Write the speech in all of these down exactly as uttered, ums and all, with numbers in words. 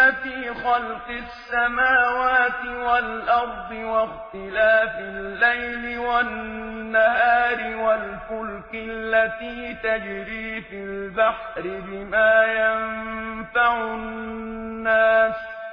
إِنَّ فِي خَلْقِ السَّمَاوَاتِ وَالْأَرْضِ وَاخْتِلَافِ اللَّيْلِ وَالنَّهَارِ وَالْفُلْكِ الَّتِي تَجْرِي فِي الْبَحْرِ بِمَا يَنفَعُ النَّاسَ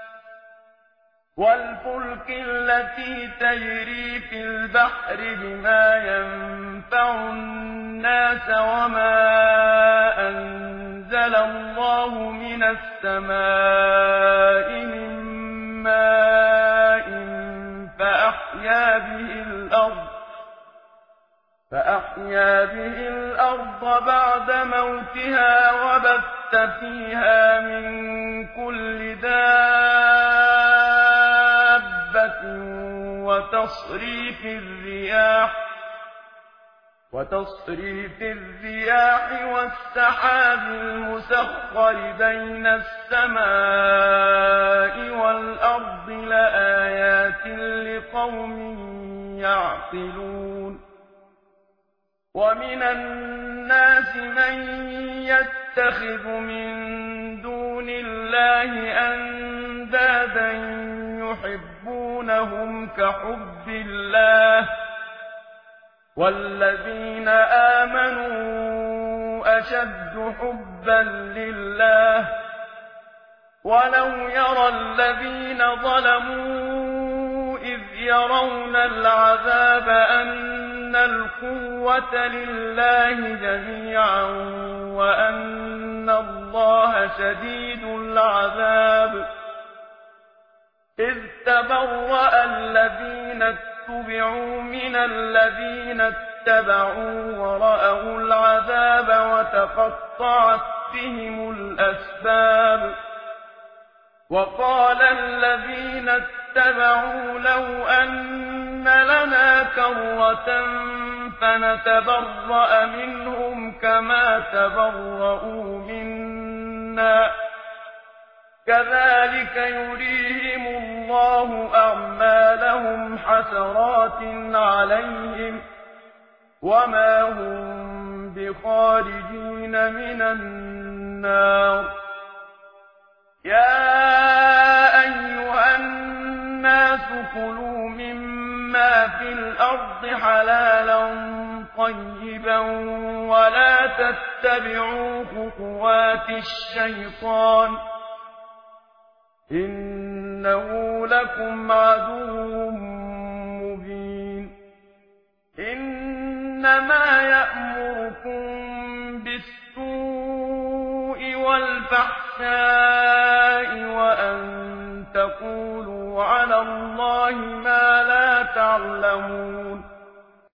وَالْفُلْكِ الَّتِي تَجْرِي فِي الْبَحْرِ بِمَا يَنفَعُ النَّاسَ وَمَا أَنزَلَ اللَّهُ مِنَ السَّمَاءِ مِن مَّاءٍ فَأَحْيَا بِهِ الْأَرْضَ فَأَحْيَا بِهِ الْأَرْضَ بَعْدَ مَوْتِهَا وَبَثَّ فِيهَا مِن كُلِّ دَابَّةٍ وَتَصْرِيفِ الرِّيَاحِ وتصريف الرياح والسحاب المسخر بين السماء والأرض لآيات لقوم يعقلون ومن الناس من يتخذ من دون الله أندادا يحبونهم كحب الله والذين آمنوا أشد حبا لله ولو يرى الذين ظلموا إذ يرون العذاب أن القوة لله جميعا وأن الله شديد العذاب إذ تبرأ الذين اتبعوا من الذين اتبعوا ورأوا العذاب وتقطعت بهم الأسباب وقال الذين اتبعوا لو أن لنا كرة فنتبرأ منهم كما تبرؤوا منا كذلك يريهم الله أعمالهم حسرات عليهم وما هم بخارجين من النار يا أيها الناس كلوا مما في الأرض حلالا طيبا ولا تتبعوا خطوات الشيطان إنه لكم عدو مبين إنما يأمركم بالسوء والفحشاء وأن تقولوا على الله ما لا تعلمون